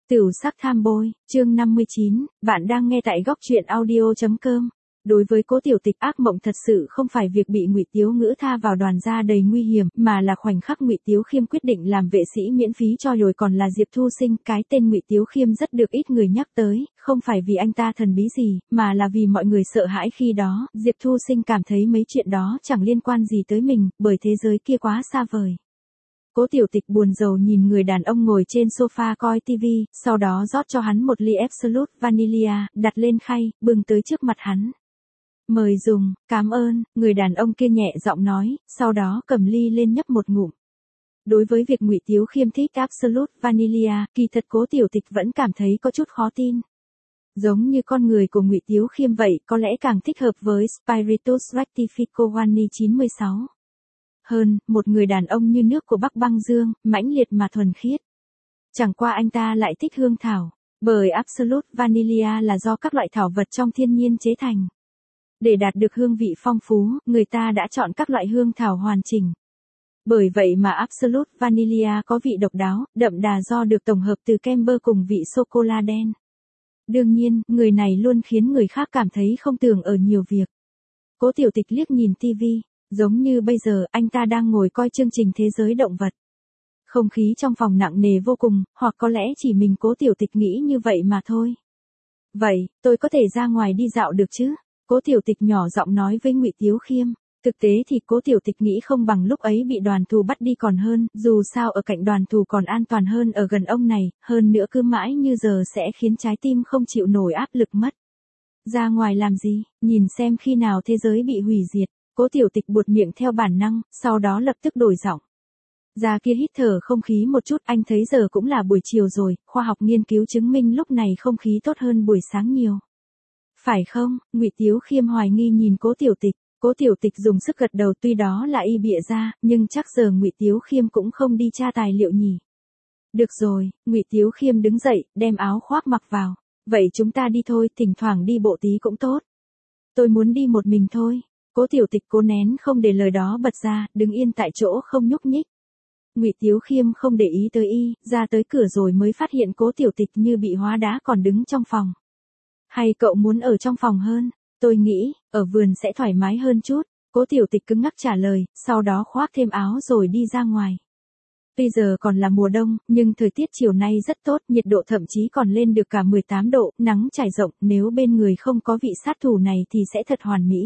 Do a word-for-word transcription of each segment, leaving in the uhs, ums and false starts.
Tửu sắc tham bôi, chương năm mươi chín, bạn đang nghe tại góc truyện audio chấm com. Đối với Cố Tiểu Tịch, ác mộng thật sự không phải việc bị Ngụy Tiếu Ngữ tha vào đoàn gia đầy nguy hiểm, mà là khoảnh khắc Ngụy Tiếu Khiêm quyết định làm vệ sĩ miễn phí cho rồi còn là Diệp Thu Sinh. Cái tên Ngụy Tiếu Khiêm rất được ít người nhắc tới, không phải vì anh ta thần bí gì, mà là vì mọi người sợ hãi khi đó. Diệp Thu Sinh cảm thấy mấy chuyện đó chẳng liên quan gì tới mình, bởi thế giới kia quá xa vời. Cố Tiểu Tịch buồn rầu nhìn người đàn ông ngồi trên sofa coi tivi, sau đó rót cho hắn một ly Absolute Vanilla, đặt lên khay, bưng tới trước mặt hắn. Mời dùng, cảm ơn, người đàn ông kia nhẹ giọng nói, sau đó cầm ly lên nhấp một ngụm. Đối với việc Ngụy Tiếu Khiêm thích Absolute Vanilla, kỳ thật Cố Tiểu Tịch vẫn cảm thấy có chút khó tin. Giống như con người của Ngụy Tiếu Khiêm vậy, có lẽ càng thích hợp với Spiritus Rectifico Vani chín mươi sáu. Hơn, một người đàn ông như nước của Bắc Băng Dương, mãnh liệt mà thuần khiết. Chẳng qua anh ta lại thích hương thảo, bởi Absolute Vanilla là do các loại thảo vật trong thiên nhiên chế thành. Để đạt được hương vị phong phú, người ta đã chọn các loại hương thảo hoàn chỉnh. Bởi vậy mà Absolute Vanilla có vị độc đáo, đậm đà do được tổng hợp từ kem bơ cùng vị sô-cô-la đen. Đương nhiên, người này luôn khiến người khác cảm thấy không tưởng ở nhiều việc. Cố Tiểu Tịch liếc nhìn tivi. Giống như bây giờ, anh ta đang ngồi coi chương trình Thế giới động vật. Không khí trong phòng nặng nề vô cùng, hoặc có lẽ chỉ mình Cố Tiểu Tịch nghĩ như vậy mà thôi. Vậy, tôi có thể ra ngoài đi dạo được chứ? Cố Tiểu Tịch nhỏ giọng nói với Ngụy Tiếu Khiêm. Thực tế thì Cố Tiểu Tịch nghĩ không bằng lúc ấy bị đoàn thù bắt đi còn hơn, dù sao ở cạnh đoàn thù còn an toàn hơn ở gần ông này, hơn nữa cứ mãi như giờ sẽ khiến trái tim không chịu nổi áp lực mất. Ra ngoài làm gì, nhìn xem khi nào thế giới bị hủy diệt. Cố Tiểu Tịch buột miệng theo bản năng, sau đó lập tức đổi giọng. Ra kia hít thở không khí một chút, anh thấy giờ cũng là buổi chiều rồi, khoa học nghiên cứu chứng minh lúc này không khí tốt hơn buổi sáng nhiều. Phải không? Ngụy Tiếu Khiêm hoài nghi nhìn Cố Tiểu Tịch. Cố Tiểu Tịch dùng sức gật đầu, tuy đó là y bịa ra, nhưng chắc giờ Ngụy Tiếu Khiêm cũng không đi tra tài liệu nhỉ. Được rồi, Ngụy Tiếu Khiêm đứng dậy, đem áo khoác mặc vào. Vậy chúng ta đi thôi, thỉnh thoảng đi bộ tí cũng tốt. Tôi muốn đi một mình thôi. Cố Tiểu Tịch cố nén không để lời đó bật ra, đứng yên tại chỗ không nhúc nhích. Ngụy Tiếu Khiêm không để ý tới y, ra tới cửa rồi mới phát hiện Cố Tiểu Tịch như bị hóa đá còn đứng trong phòng. Hay cậu muốn ở trong phòng hơn? Tôi nghĩ, ở vườn sẽ thoải mái hơn chút. Cố Tiểu Tịch cứng ngắc trả lời, sau đó khoác thêm áo rồi đi ra ngoài. Bây giờ còn là mùa đông, nhưng thời tiết chiều nay rất tốt, nhiệt độ thậm chí còn lên được cả mười tám độ, nắng trải rộng, nếu bên người không có vị sát thủ này thì sẽ thật hoàn mỹ.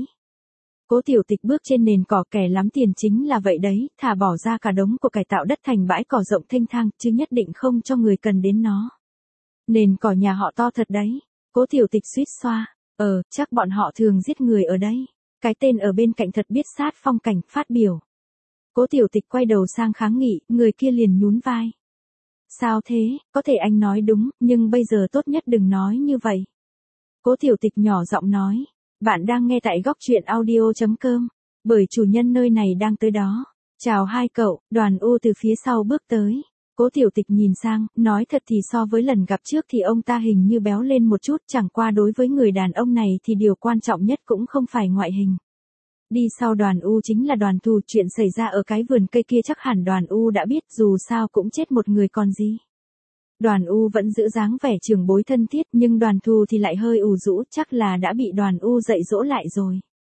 Cố Tiểu Tịch bước trên nền cỏ, kẻ lắm tiền chính là vậy đấy, thả bỏ ra cả đống của cải tạo đất thành bãi cỏ rộng thênh thang, chứ nhất định không cho người cần đến nó. Nền cỏ nhà họ to thật đấy. Cố Tiểu Tịch suýt xoa. Ờ, chắc bọn họ thường giết người ở đây. Cái tên ở bên cạnh thật biết sát phong cảnh, phát biểu. Cố Tiểu Tịch quay đầu sang kháng nghị, người kia liền nhún vai. Sao thế, có thể anh nói đúng, nhưng bây giờ tốt nhất đừng nói như vậy. Cố Tiểu Tịch nhỏ giọng nói. Bạn đang nghe tại góc truyện audio chấm com, bởi chủ nhân nơi này đang tới đó. Chào hai cậu, Đoàn U từ phía sau bước tới. Cố Tiểu Tịch nhìn sang, nói thật thì so với lần gặp trước thì ông ta hình như béo lên một chút, chẳng qua đối với người đàn ông này thì điều quan trọng nhất cũng không phải ngoại hình. Đi sau Đoàn U chính là Đoàn Thù, chuyện xảy ra ở cái vườn cây kia chắc hẳn Đoàn U đã biết, dù sao cũng chết một người còn gì. Đoàn U vẫn giữ dáng vẻ trưởng bối thân thiết, nhưng Đoàn Thù thì lại hơi ủ rũ, chắc là đã bị Đoàn U dạy dỗ lại rồi.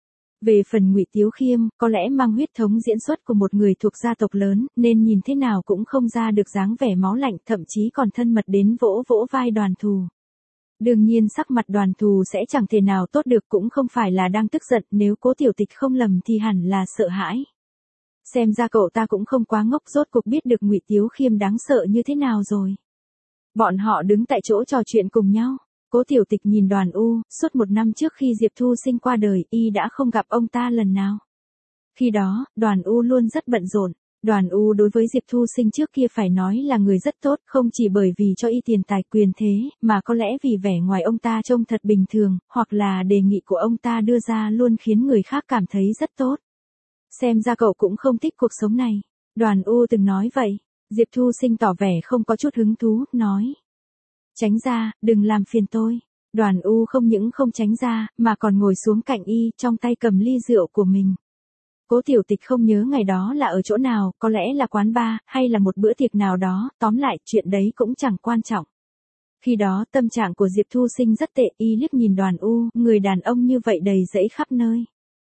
Về phần Ngụy Tiếu Khiêm, có lẽ mang huyết thống diễn xuất của một người thuộc gia tộc lớn, nên nhìn thế nào cũng không ra được dáng vẻ máu lạnh, thậm chí còn thân mật đến vỗ vỗ vai Đoàn Thù. Đương nhiên sắc mặt Đoàn Thù sẽ chẳng thể nào tốt được, cũng không phải là đang tức giận, nếu Cố Tiểu Tịch không lầm thì hẳn là sợ hãi. Xem ra cậu ta cũng không quá ngốc, rốt cuộc biết được Ngụy Tiếu Khiêm đáng sợ như thế nào rồi. Bọn họ đứng tại chỗ trò chuyện cùng nhau. Cố Tiểu Tịch nhìn Đoàn U, suốt một năm trước khi Diệp Thu Sinh qua đời, y đã không gặp ông ta lần nào. Khi đó, Đoàn U luôn rất bận rộn. Đoàn U đối với Diệp Thu Sinh trước kia phải nói là người rất tốt, không chỉ bởi vì cho y tiền tài quyền thế, mà có lẽ vì vẻ ngoài ông ta trông thật bình thường, hoặc là đề nghị của ông ta đưa ra luôn khiến người khác cảm thấy rất tốt. Xem ra cậu cũng không thích cuộc sống này. Đoàn U từng nói vậy. Diệp Thu Sinh tỏ vẻ không có chút hứng thú, nói. Tránh ra, đừng làm phiền tôi. Đoàn U không những không tránh ra, mà còn ngồi xuống cạnh y, trong tay cầm ly rượu của mình. Cố Tiểu Tịch không nhớ ngày đó là ở chỗ nào, có lẽ là quán bar, hay là một bữa tiệc nào đó, tóm lại chuyện đấy cũng chẳng quan trọng. Khi đó tâm trạng của Diệp Thu Sinh rất tệ, y liếc nhìn Đoàn U, người đàn ông như vậy đầy rẫy khắp nơi.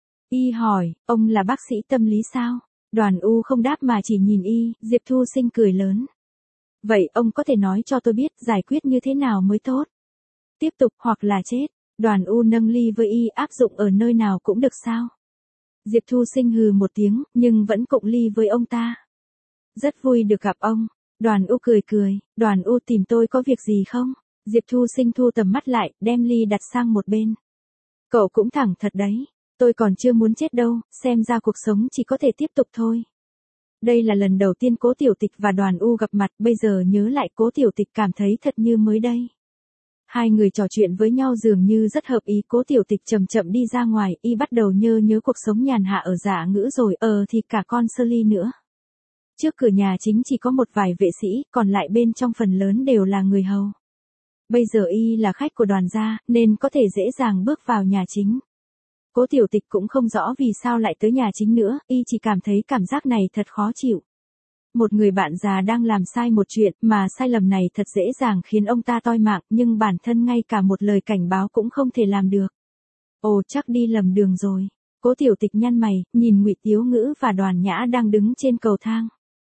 Y hỏi, ông là bác sĩ tâm lý sao? Đoàn U không đáp mà chỉ nhìn y, Diệp Thu Sinh cười lớn. Vậy ông có thể nói cho tôi biết giải quyết như thế nào mới tốt? Tiếp tục hoặc là chết? Đoàn U nâng ly với y, áp dụng ở nơi nào cũng được sao? Diệp Thu Sinh hừ một tiếng, nhưng vẫn cụng ly với ông ta. Rất vui được gặp ông. Đoàn U cười cười, Đoàn U tìm tôi có việc gì không? Diệp Thu Sinh thu tầm mắt lại, đem ly đặt sang một bên. Cậu cũng thẳng thật đấy. Tôi còn chưa muốn chết đâu, xem ra cuộc sống chỉ có thể tiếp tục thôi. Đây là lần đầu tiên Cố Tiểu Tịch và Đoàn U gặp mặt, bây giờ nhớ lại Cố Tiểu Tịch cảm thấy thật như mới đây. Hai người trò chuyện với nhau dường như rất hợp ý. Cố Tiểu Tịch chậm chậm đi ra ngoài, y bắt đầu nhớ nhớ cuộc sống nhàn hạ ở Dạ Ngữ rồi, ờ thì cả con Sơ Ly nữa. Trước cửa nhà chính chỉ có một vài vệ sĩ, còn lại bên trong phần lớn đều là người hầu. Bây giờ y là khách của Đoàn gia, nên có thể dễ dàng bước vào nhà chính. Cố Tiểu Tịch cũng không rõ vì sao lại tới nhà chính nữa, y chỉ cảm thấy cảm giác này thật khó chịu. Một người bạn già đang làm sai một chuyện, mà sai lầm này thật dễ dàng khiến ông ta toi mạng, nhưng bản thân ngay cả một lời cảnh báo cũng không thể làm được. Ồ, chắc đi lầm đường rồi. Cố Tiểu Tịch nhăn mày, nhìn Ngụy Tiếu Ngữ và Đoàn Nhã đang đứng trên cầu thang.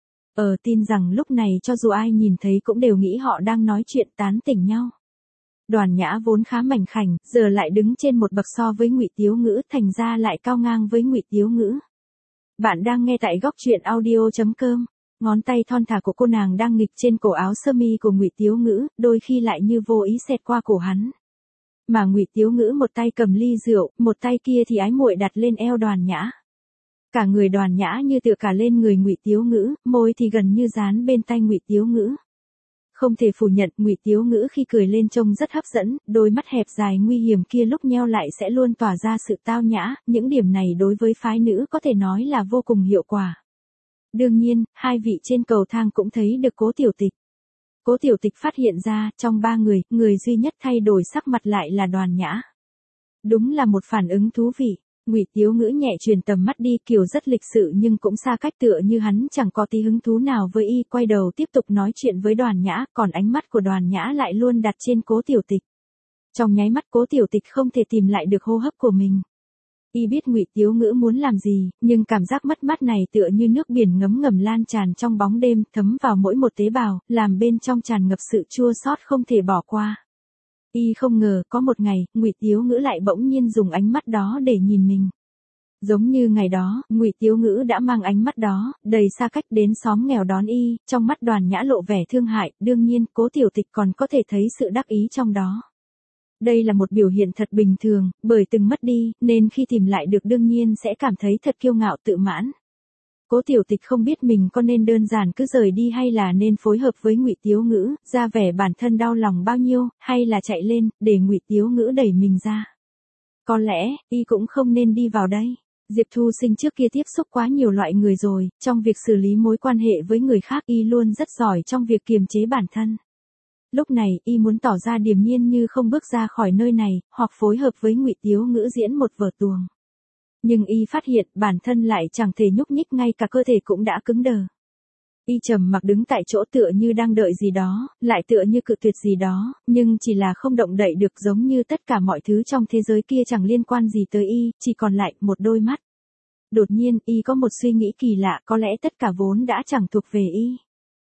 Ờ tin rằng lúc này cho dù ai nhìn thấy cũng đều nghĩ họ đang nói chuyện tán tỉnh nhau. Đoàn Nhã vốn khá mảnh khảnh, giờ lại đứng trên một bậc so với Ngụy Tiếu Ngữ, thành ra lại cao ngang với Ngụy Tiếu Ngữ. Bạn đang nghe tại góc truyện audio chấm com. Ngón tay thon thả của cô nàng đang nghịch trên cổ áo sơ mi của Ngụy Tiếu Ngữ, đôi khi lại như vô ý xẹt qua cổ hắn. Mà Ngụy Tiếu Ngữ một tay cầm ly rượu, một tay kia thì ái muội đặt lên eo Đoàn Nhã. Cả người Đoàn Nhã như tựa cả lên người Ngụy Tiếu Ngữ, môi thì gần như dán bên tai Ngụy Tiếu Ngữ. Không thể phủ nhận, Ngụy Tiếu Ngữ khi cười lên trông rất hấp dẫn, đôi mắt hẹp dài nguy hiểm kia lúc nheo lại sẽ luôn tỏa ra sự tao nhã, những điểm này đối với phái nữ có thể nói là vô cùng hiệu quả. Đương nhiên, hai vị trên cầu thang cũng thấy được Cố Tiểu Tịch. Cố Tiểu Tịch phát hiện ra, trong ba người, người duy nhất thay đổi sắc mặt lại là Đoàn Nhã. Đúng là một phản ứng thú vị. Ngụy Tiếu Ngữ nhẹ truyền tầm mắt đi, kiểu rất lịch sự nhưng cũng xa cách, tựa như hắn chẳng có tí hứng thú nào với y, quay đầu tiếp tục nói chuyện với Đoàn Nhã, còn ánh mắt của Đoàn Nhã lại luôn đặt trên Cố Tiểu Tịch. Trong nháy mắt Cố Tiểu Tịch không thể tìm lại được hô hấp của mình. Y biết Ngụy Tiếu Ngữ muốn làm gì, nhưng cảm giác mất mát này tựa như nước biển ngấm ngầm lan tràn trong bóng đêm, thấm vào mỗi một tế bào, làm bên trong tràn ngập sự chua xót không thể bỏ qua. Y không ngờ, có một ngày, Ngụy Tiếu Ngữ lại bỗng nhiên dùng ánh mắt đó để nhìn mình. Giống như ngày đó, Ngụy Tiếu Ngữ đã mang ánh mắt đó, đầy xa cách đến xóm nghèo đón y, trong mắt Đoàn Nhã lộ vẻ thương hại, đương nhiên, Cố Tiểu Tịch còn có thể thấy sự đắc ý trong đó. Đây là một biểu hiện thật bình thường, bởi từng mất đi, nên khi tìm lại được đương nhiên sẽ cảm thấy thật kiêu ngạo tự mãn. Cố Tiểu Tịch không biết mình có nên đơn giản cứ rời đi hay là nên phối hợp với Ngụy Tiếu Ngữ, ra vẻ bản thân đau lòng bao nhiêu, hay là chạy lên, để Ngụy Tiếu Ngữ đẩy mình ra. Có lẽ, y cũng không nên đi vào đây. Diệp Thu Sinh trước kia tiếp xúc quá nhiều loại người rồi, trong việc xử lý mối quan hệ với người khác y luôn rất giỏi trong việc kiềm chế bản thân. Lúc này, y muốn tỏ ra điềm nhiên như không bước ra khỏi nơi này, hoặc phối hợp với Ngụy Tiếu Ngữ diễn một vở tuồng. Nhưng y phát hiện bản thân lại chẳng thể nhúc nhích, ngay cả cơ thể cũng đã cứng đờ. Y trầm mặc đứng tại chỗ tựa như đang đợi gì đó, lại tựa như cự tuyệt gì đó, nhưng chỉ là không động đậy được, giống như tất cả mọi thứ trong thế giới kia chẳng liên quan gì tới y, chỉ còn lại một đôi mắt. Đột nhiên, y có một suy nghĩ kỳ lạ, có lẽ tất cả vốn đã chẳng thuộc về y.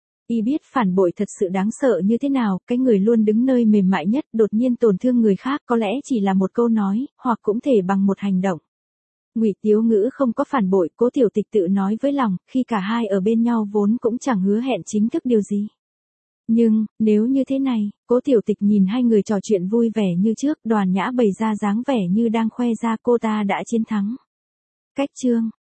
Y biết phản bội thật sự đáng sợ như thế nào, cái người luôn đứng nơi mềm mại nhất, đột nhiên tổn thương người khác, có lẽ chỉ là một câu nói, hoặc cũng thể bằng một hành động. Ngụy Tiếu Ngữ không có phản bội, Cố Tiểu Tịch tự nói với lòng, khi cả hai ở bên nhau vốn cũng chẳng hứa hẹn chính thức điều gì. Nhưng, nếu như thế này, Cố Tiểu Tịch nhìn hai người trò chuyện vui vẻ như trước, Đoàn Nhã bày ra dáng vẻ như đang khoe ra cô ta đã chiến thắng. Cách chương